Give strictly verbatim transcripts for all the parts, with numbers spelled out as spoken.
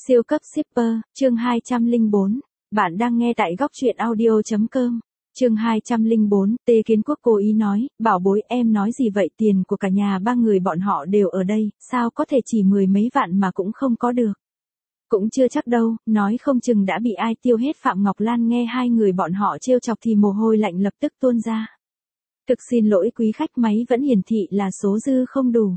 Siêu cấp shipper, chương hai trăm lẻ bốn. Bạn đang nghe tại góc truyện audio chấm com. Chương hai trăm lẻ bốn, Tề Kiến Quốc cố ý nói, bảo bối em nói gì vậy, tiền của cả nhà ba người bọn họ đều ở đây, sao có thể chỉ mười mấy vạn mà cũng không có được. Cũng chưa chắc đâu, nói không chừng đã bị ai tiêu hết. Phạm Ngọc Lan nghe hai người bọn họ trêu chọc thì mồ hôi lạnh lập tức tuôn ra. Thực xin lỗi quý khách, máy vẫn hiển thị là số dư không đủ.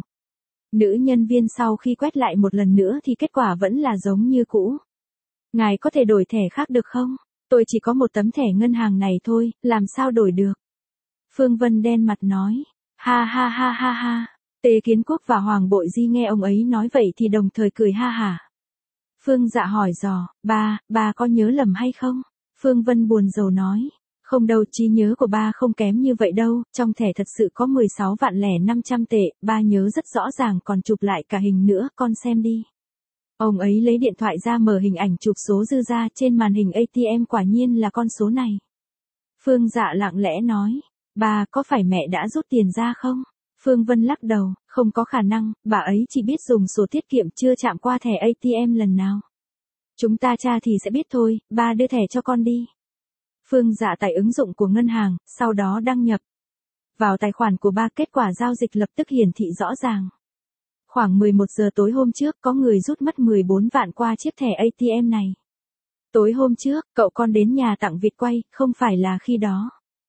Nữ nhân viên sau khi quét lại một lần nữa thì kết quả vẫn là giống như cũ. Ngài có thể đổi thẻ khác được không? Tôi chỉ có một tấm thẻ ngân hàng này thôi, làm sao đổi được? Phương Vân đen mặt nói. Ha ha ha ha ha. Tề Kiến Quốc và Hoàng Bội Di nghe ông ấy nói vậy thì đồng thời cười ha hả. Phương Dạ hỏi dò, ba, ba có nhớ lầm hay không? Phương Vân buồn rầu nói. Không đâu, trí nhớ của ba không kém như vậy đâu, trong thẻ thật sự có mười sáu vạn lẻ năm trăm tệ, ba nhớ rất rõ ràng, còn chụp lại cả hình nữa, con xem đi. Ông ấy lấy điện thoại ra mở hình ảnh chụp số dư ra, trên màn hình a tê em quả nhiên là con số này. Phương Dạ lặng lẽ nói, ba, có phải mẹ đã rút tiền ra không? Phương Vân lắc đầu, không có khả năng, bà ấy chỉ biết dùng sổ tiết kiệm, chưa chạm qua thẻ a tê em lần nào. Chúng ta tra thì sẽ biết thôi, ba đưa thẻ cho con đi. Phương Dạ tải ứng dụng của ngân hàng, sau đó đăng nhập vào tài khoản của ba, kết quả giao dịch lập tức hiển thị rõ ràng. Khoảng mười một giờ tối hôm trước có người rút mất mười bốn vạn qua chiếc thẻ a tê em này. Tối hôm trước, cậu con đến nhà tặng vịt quay, không phải là khi đó.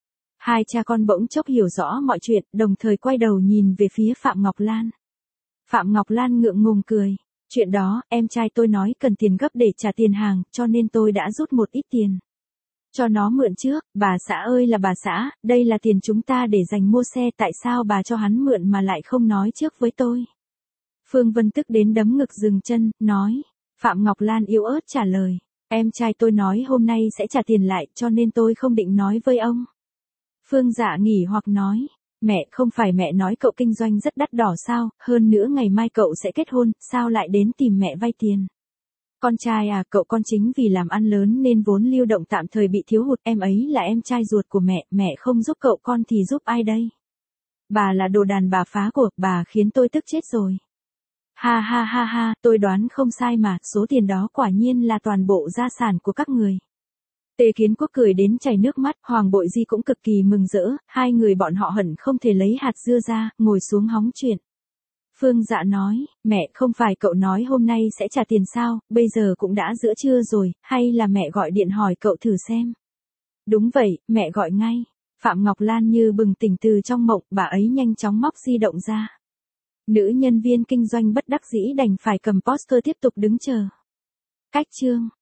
Hai cha con bỗng chốc hiểu rõ mọi chuyện, đồng thời quay đầu nhìn về phía Phạm Ngọc Lan. Phạm Ngọc Lan ngượng ngùng cười. Chuyện đó, em trai tôi nói cần tiền gấp để trả tiền hàng, cho nên tôi đã rút một ít tiền cho nó mượn trước. Bà xã ơi là bà xã, đây là tiền chúng ta để dành mua xe, tại sao bà cho hắn mượn mà lại không nói trước với tôi? Phương Vân tức đến đấm ngực dừng chân, nói. Phạm Ngọc Lan yếu ớt trả lời. Em trai tôi nói hôm nay sẽ trả tiền lại, cho nên tôi không định nói với ông. Phương Dạ nghỉ hoặc nói. Mẹ, không phải mẹ nói cậu kinh doanh rất đắt đỏ sao, hơn nữa ngày mai cậu sẽ kết hôn, sao lại đến tìm mẹ vay tiền? Con trai à, cậu con chính vì làm ăn lớn nên vốn lưu động tạm thời bị thiếu hụt, em ấy là em trai ruột của mẹ, mẹ không giúp cậu con thì giúp ai đây? Bà là đồ đàn bà phá của, bà khiến tôi tức chết rồi. Ha ha ha ha, tôi đoán không sai mà, số tiền đó quả nhiên là toàn bộ gia sản của các người. Tề Kiến Quốc cười đến chảy nước mắt, Hoàng Bội Di cũng cực kỳ mừng rỡ, hai người bọn họ hận không thể lấy hạt dưa ra, ngồi xuống hóng chuyện. Phương Dạ nói, mẹ, không phải cậu nói hôm nay sẽ trả tiền sao, bây giờ cũng đã giữa trưa rồi, hay là mẹ gọi điện hỏi cậu thử xem. Đúng vậy, mẹ gọi ngay. Phạm Ngọc Lan như bừng tỉnh từ trong mộng, bà ấy nhanh chóng móc di động ra. Nữ nhân viên kinh doanh bất đắc dĩ đành phải cầm poster tiếp tục đứng chờ. Cách chương.